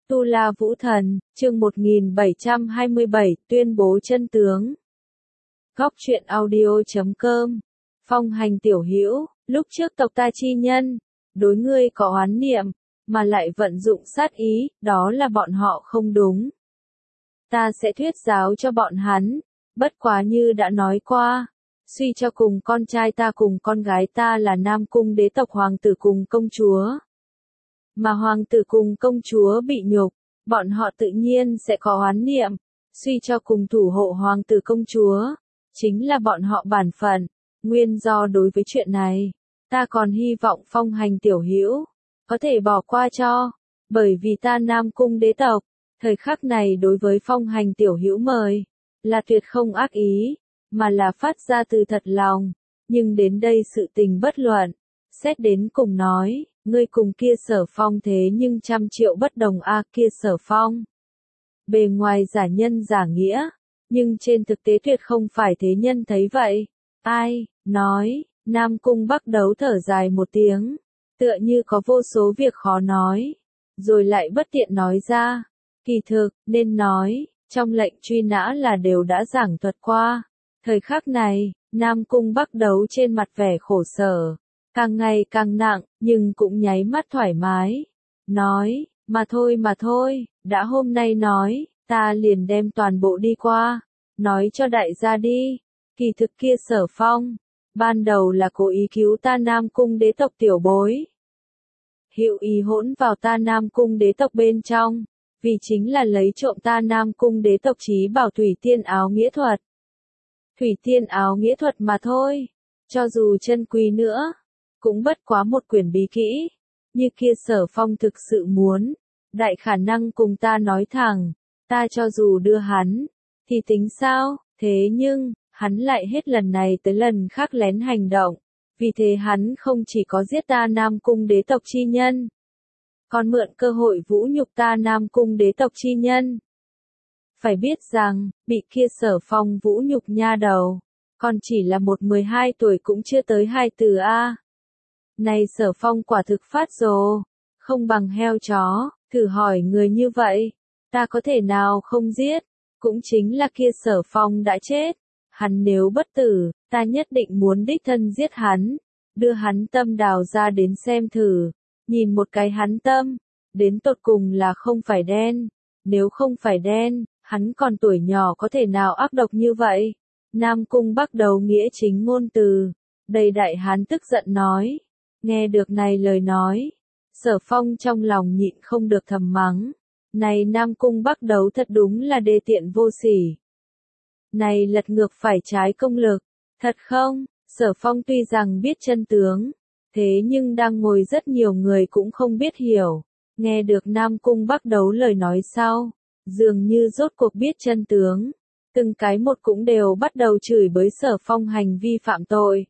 Tu La Vũ Thần, chương 1727, tuyên bố chân tướng. Góc truyện audio.com. Phong Hành tiểu hữu, lúc trước tộc ta chi nhân, đối ngươi có oán niệm, mà lại vận dụng sát ý, đó là bọn họ không đúng. Ta sẽ thuyết giáo cho bọn hắn, bất quá như đã nói qua, suy cho cùng con trai ta cùng con gái ta là Nam Cung đế tộc hoàng tử cùng công chúa. Mà hoàng tử cùng công chúa bị nhục, bọn họ tự nhiên sẽ có oán niệm, suy cho cùng thủ hộ hoàng tử công chúa, chính là bọn họ bản phận. Nguyên do đối với chuyện này, ta còn hy vọng Phong Hành tiểu hữu có thể bỏ qua cho, bởi vì ta Nam Cung đế tộc, thời khắc này đối với Phong Hành tiểu hữu mời, là tuyệt không ác ý, mà là phát ra từ thật lòng. Nhưng đến đây sự tình bất luận, xét đến cùng nói, ngươi cùng kia Sở Phong thế nhưng 100 triệu bất đồng a, kia Sở Phong. Bề ngoài giả nhân giả nghĩa, nhưng trên thực tế tuyệt không phải thế nhân thấy vậy. Ai, nói, Nam Cung Bắc Đấu thở dài một tiếng, tựa như có vô số việc khó nói, rồi lại bất tiện nói ra. Kỳ thực, nên nói, trong lệnh truy nã là đều đã giảng thuật qua. Thời khắc này, Nam Cung Bắc Đấu trên mặt vẻ khổ sở, càng ngày càng nặng, nhưng cũng nháy mắt thoải mái. Nói, mà thôi, đã hôm nay nói, ta liền đem toàn bộ đi qua, nói cho đại gia đi. Kỳ thực kia Sở Phong, ban đầu là cố ý cứu ta Nam Cung đế tộc tiểu bối. Hữu ý hỗn vào ta Nam Cung đế tộc bên trong, vì chính là lấy trộm ta Nam Cung đế tộc chí bảo Thủy Tiên áo nghĩa thuật. Thủy Tiên áo nghĩa thuật mà thôi, cho dù chân quý nữa, cũng bất quá một quyển bí kỹ. Như kia Sở Phong thực sự muốn, đại khả năng cùng ta nói thẳng, ta cho dù đưa hắn, thì tính sao, thế nhưng, hắn lại hết lần này tới lần khác lén hành động, vì thế hắn không chỉ có giết ta Nam Cung đế tộc chi nhân, còn mượn cơ hội vũ nhục ta Nam Cung đế tộc chi nhân. Phải biết rằng, bị kia Sở Phong vũ nhục nha đầu, còn chỉ là một 12 tuổi cũng chưa tới 2 từ a. Này Sở Phong quả thực phát rồ, không bằng heo chó, thử hỏi người như vậy, ta có thể nào không giết, cũng chính là kia Sở Phong đã chết, hắn nếu bất tử, ta nhất định muốn đích thân giết hắn, đưa hắn tâm đào ra đến xem thử, nhìn một cái hắn tâm, đến tột cùng là không phải đen, nếu không phải đen, hắn còn tuổi nhỏ có thể nào ác độc như vậy. Nam Cung Bắc Đấu nghĩa chính ngôn từ, đầy đại hán tức giận nói. Nghe được này lời nói, Sở Phong trong lòng nhịn không được thầm mắng. Này Nam Cung Bắc Đấu thật đúng là đê tiện vô sỉ. Này lật ngược phải trái công lực, thật không? Sở Phong tuy rằng biết chân tướng, thế nhưng đang ngồi rất nhiều người cũng không biết hiểu. Nghe được Nam Cung Bắc Đấu lời nói sau, dường như rốt cuộc biết chân tướng. Từng cái một cũng đều bắt đầu chửi bới Sở Phong hành vi phạm tội.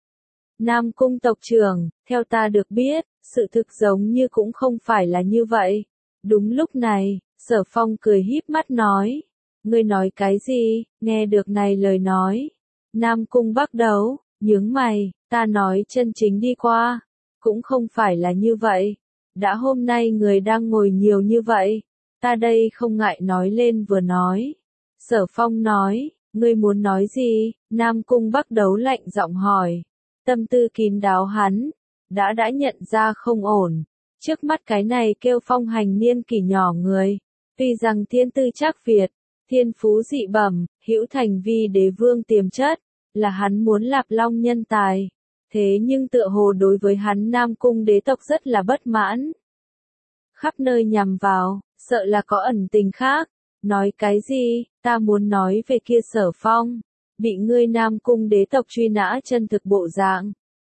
Nam Cung tộc trưởng, theo ta được biết, sự thực giống như cũng không phải là như vậy. Đúng lúc này, Sở Phong cười híp mắt nói. Ngươi nói cái gì? Nghe được này lời nói. Nam Cung Bắc Đấu, nhướng mày, ta nói chân chính đi qua. Cũng không phải là như vậy. Đã hôm nay người đang ngồi nhiều như vậy. Ta đây không ngại nói lên vừa nói. Sở Phong nói, ngươi muốn nói gì? Nam Cung Bắc Đấu lạnh giọng hỏi. Tâm tư kín đáo hắn, đã nhận ra không ổn. Trước mắt cái này kêu Phong Hành niên kỷ nhỏ người, tuy rằng thiên tư trác Việt, thiên phú dị bẩm, hữu thành vi đế vương tiềm chất, là hắn muốn lạp long nhân tài. Thế nhưng tựa hồ đối với hắn Nam Cung đế tộc rất là bất mãn. Khắp nơi nhằm vào, sợ là có ẩn tình khác. Nói cái gì, ta muốn nói về kia Sở Phong, bị ngươi Nam Cung đế tộc truy nã chân thực bộ dạng.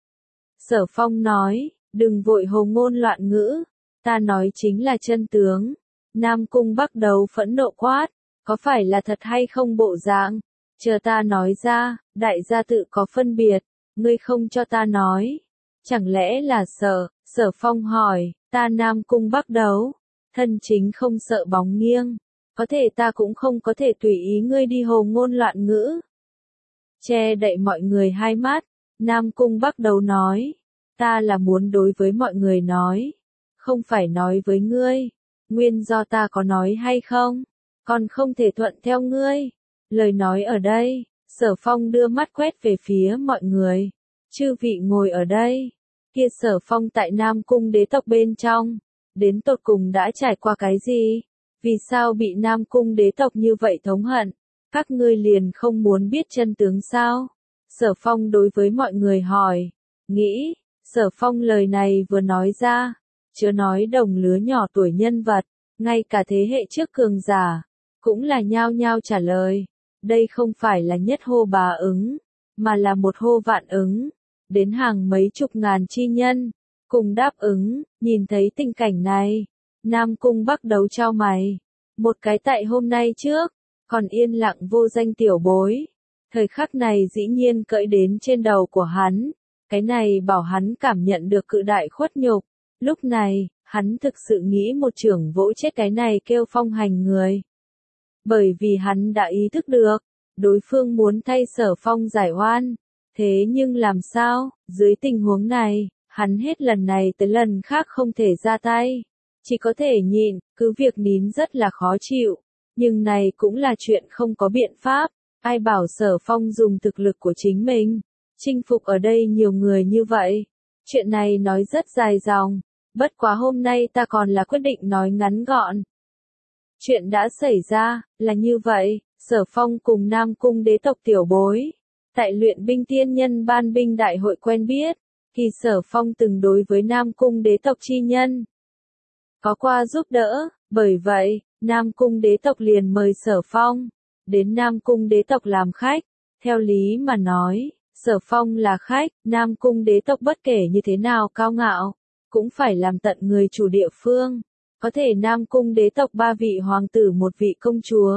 Sở Phong nói, đừng vội hồ ngôn loạn ngữ, ta nói chính là chân tướng. Nam Cung Bắc Đấu phẫn nộ quát, có phải là thật hay không bộ dạng, chờ ta nói ra, đại gia tự có phân biệt, ngươi không cho ta nói, chẳng lẽ là sợ? Sở Phong hỏi, ta Nam Cung Bắc Đấu, thân chính không sợ bóng nghiêng, có thể ta cũng không có thể tùy ý ngươi đi hồ ngôn loạn ngữ. Che đậy mọi người hai mắt, Nam Cung Bắc Đấu nói, ta là muốn đối với mọi người nói, không phải nói với ngươi. nguyên do ta có nói hay không, còn không thể thuận theo ngươi. Lời nói ở đây, Sở Phong đưa mắt quét về phía mọi người. Chư vị ngồi ở đây, kia Sở Phong tại Nam Cung đế tộc bên trong, đến tột cùng đã trải qua cái gì? Vì sao bị Nam Cung đế tộc như vậy thống hận? Các ngươi liền không muốn biết chân tướng sao? Sở Phong đối với mọi người hỏi, nghĩ, Sở Phong lời này vừa nói ra, chớ nói đồng lứa nhỏ tuổi nhân vật, ngay cả thế hệ trước cường giả, cũng là nhao nhao trả lời. Đây không phải là nhất hô bá ứng, mà là một hô vạn ứng, đến hàng mấy chục ngàn chi nhân, cùng đáp ứng. Nhìn thấy tình cảnh này, Nam Cung Bắc Đấu chau mày, một cái tại hôm nay trước, còn yên lặng vô danh tiểu bối, thời khắc này dĩ nhiên cỡi đến trên đầu của hắn, cái này bảo hắn cảm nhận được cự đại khuất nhục. Lúc này, hắn thực sự nghĩ một chưởng vỗ chết cái này kêu Phong Hành người. Bởi vì hắn đã ý thức được, đối phương muốn thay Sở Phong giải oan. Thế nhưng làm sao, dưới tình huống này, hắn hết lần này tới lần khác không thể ra tay. Chỉ có thể nhịn, cứ việc nín rất là khó chịu. Nhưng này cũng là chuyện không có biện pháp. Ai bảo Sở Phong dùng thực lực của chính mình, chinh phục ở đây nhiều người như vậy. Chuyện này nói rất dài dòng, bất quá hôm nay ta còn là quyết định nói ngắn gọn. Chuyện đã xảy ra, là như vậy, Sở Phong cùng Nam Cung đế tộc tiểu bối, tại luyện binh tiên nhân ban binh đại hội quen biết, thì Sở Phong từng đối với Nam Cung đế tộc chi nhân có qua giúp đỡ, bởi vậy, Nam Cung đế tộc liền mời Sở Phong đến Nam Cung đế tộc làm khách. Theo lý mà nói, Sở Phong là khách, Nam Cung đế tộc bất kể như thế nào cao ngạo, cũng phải làm tận người chủ địa phương. Có thể Nam Cung đế tộc 3 vị hoàng tử một vị công chúa,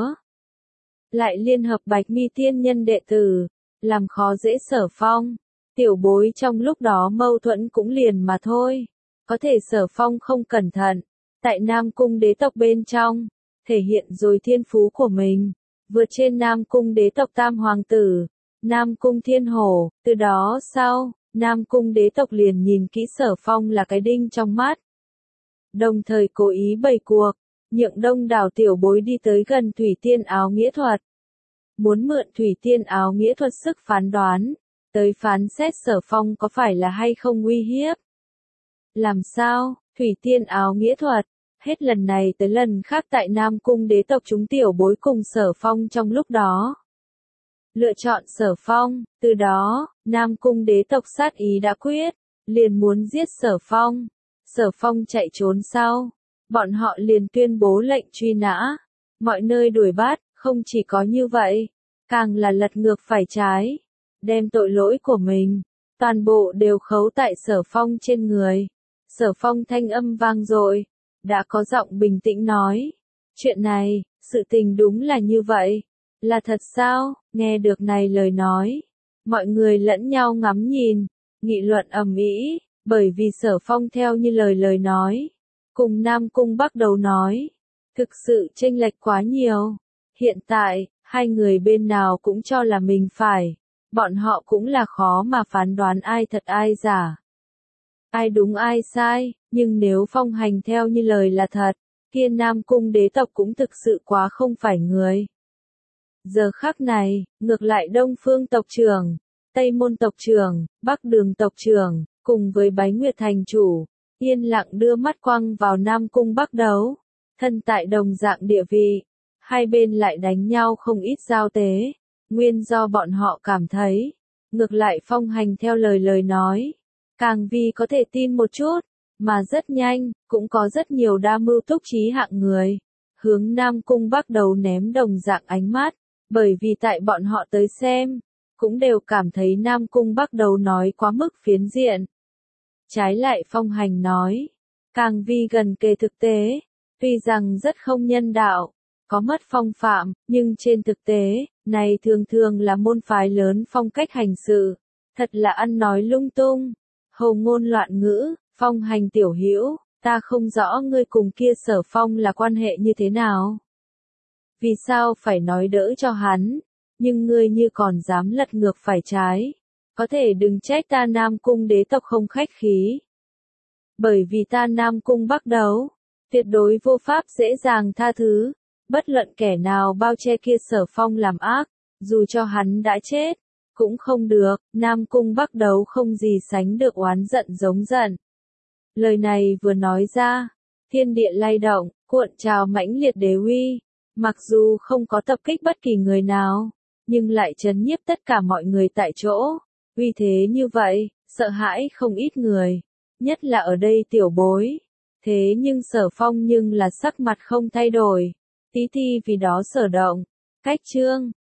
lại liên hợp Bạch Mi tiên nhân đệ tử, làm khó dễ Sở Phong. Tiểu bối trong lúc đó mâu thuẫn cũng liền mà thôi. Có thể Sở Phong không cẩn thận, tại Nam Cung đế tộc bên trong, thể hiện rồi thiên phú của mình, vượt trên Nam Cung đế tộc tam hoàng tử, Nam Cung Thiên Hổ. Từ đó sau, Nam Cung đế tộc liền nhìn kỹ Sở Phong là cái đinh trong mắt. Đồng thời cố ý bày cuộc, nhượng đông đảo tiểu bối đi tới gần Thủy Tiên áo nghĩa thuật. Muốn mượn Thủy Tiên áo nghĩa thuật sức phán đoán, tới phán xét Sở Phong có phải là hay không uy hiếp. Làm sao, Thủy Tiên áo nghĩa thuật, hết lần này tới lần khác tại Nam Cung đế tộc chúng tiểu bối cùng Sở Phong trong lúc đó. Lựa chọn Sở Phong, từ đó, Nam Cung đế tộc sát ý đã quyết, liền muốn giết Sở Phong. Sở Phong chạy trốn sau, bọn họ liền tuyên bố lệnh truy nã, mọi nơi đuổi bắt. Không chỉ có như vậy, càng là lật ngược phải trái, đem tội lỗi của mình, toàn bộ đều khấu tại Sở Phong trên người. Sở Phong thanh âm vang dội, đã có giọng bình tĩnh nói, chuyện này, sự tình đúng là như vậy, là thật sao? Nghe được này lời nói, mọi người lẫn nhau ngắm nhìn, nghị luận ầm ĩ, bởi vì Sở Phong theo như lời nói, cùng Nam Cung Bắc Đấu nói, thực sự chênh lệch quá nhiều. Hiện tại, hai người bên nào cũng cho là mình phải, bọn họ cũng là khó mà phán đoán ai thật ai giả, ai đúng ai sai, nhưng nếu Phong Hành theo như lời là thật, kia Nam Cung đế tộc cũng thực sự quá không phải người. Giờ khắc này, ngược lại Đông Phương tộc trưởng, Tây Môn tộc trưởng, Bắc Đường tộc trưởng, cùng với Bái Nguyệt thành chủ, yên lặng đưa mắt quăng vào Nam Cung Bắc Đấu, thân tại đồng dạng địa vị. Hai bên lại đánh nhau không ít giao tế, nguyên do bọn họ cảm thấy, ngược lại Phong Hành theo lời nói, càng vì có thể tin một chút, mà rất nhanh, cũng có rất nhiều đa mưu túc trí hạng người, hướng Nam Cung Bắc Đấu ném đồng dạng ánh mắt, bởi vì tại bọn họ tới xem, cũng đều cảm thấy Nam Cung Bắc Đấu nói quá mức phiến diện. Trái lại Phong Hành nói, càng vì gần kề thực tế, tuy rằng rất không nhân đạo, có mất phong phạm, nhưng trên thực tế, này thường thường là môn phái lớn phong cách hành sự, thật là ăn nói lung tung, hồ ngôn loạn ngữ. Phong Hành tiểu hữu, ta không rõ ngươi cùng kia Sở Phong là quan hệ như thế nào. Vì sao phải nói đỡ cho hắn, nhưng ngươi như còn dám lật ngược phải trái, có thể đừng trách ta Nam Cung đế tộc không khách khí. Bởi vì ta Nam Cung Bắc Đấu, tuyệt đối vô pháp dễ dàng tha thứ, bất luận kẻ nào bao che kia Sở Phong làm ác, dù cho hắn đã chết, cũng không được, Nam Cung Bắc Đấu không gì sánh được oán giận giống giận. Lời này vừa nói ra, thiên địa lay động, cuộn trào mãnh liệt đế uy, mặc dù không có tập kích bất kỳ người nào, nhưng lại trấn nhiếp tất cả mọi người tại chỗ, uy thế như vậy, sợ hãi không ít người, nhất là ở đây tiểu bối. Thế nhưng Sở Phong nhưng là sắc mặt không thay đổi, tí ti vì đó sở động, cách chương